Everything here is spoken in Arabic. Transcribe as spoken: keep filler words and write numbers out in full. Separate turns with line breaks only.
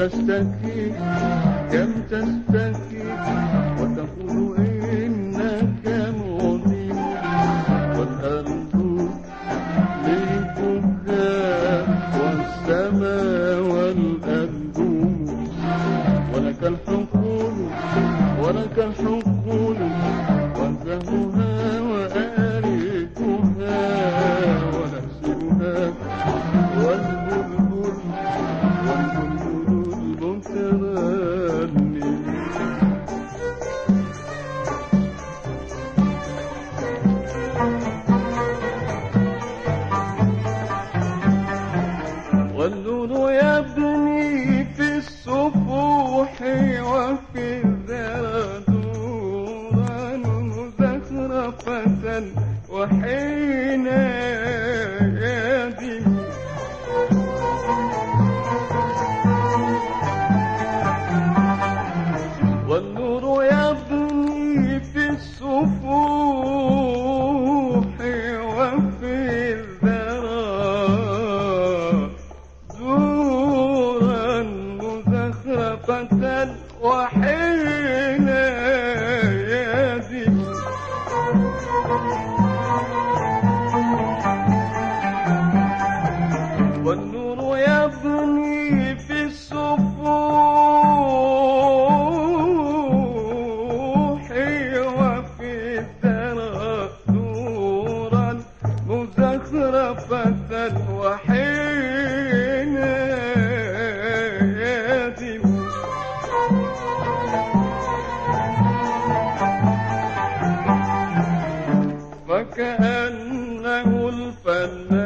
تشتكي كم تشتكي وتقول إنك مؤذن، والأرض للبكاء والسماء والأرض، ولك الحقول ولك الحقول وزهها وآركها ونفسها والبلبل والبلبل المترنم. والنور يبني في الصفوح وفي الذرى نورا مزخرفة وحين يدي، والنور يبني في الصفوح وفي الذرى نورا مزخرفة وحين يدي، والنور يبني في الصفوح وفي الثرى نورا مزخرفة وحين يدي، فكأنه الفنان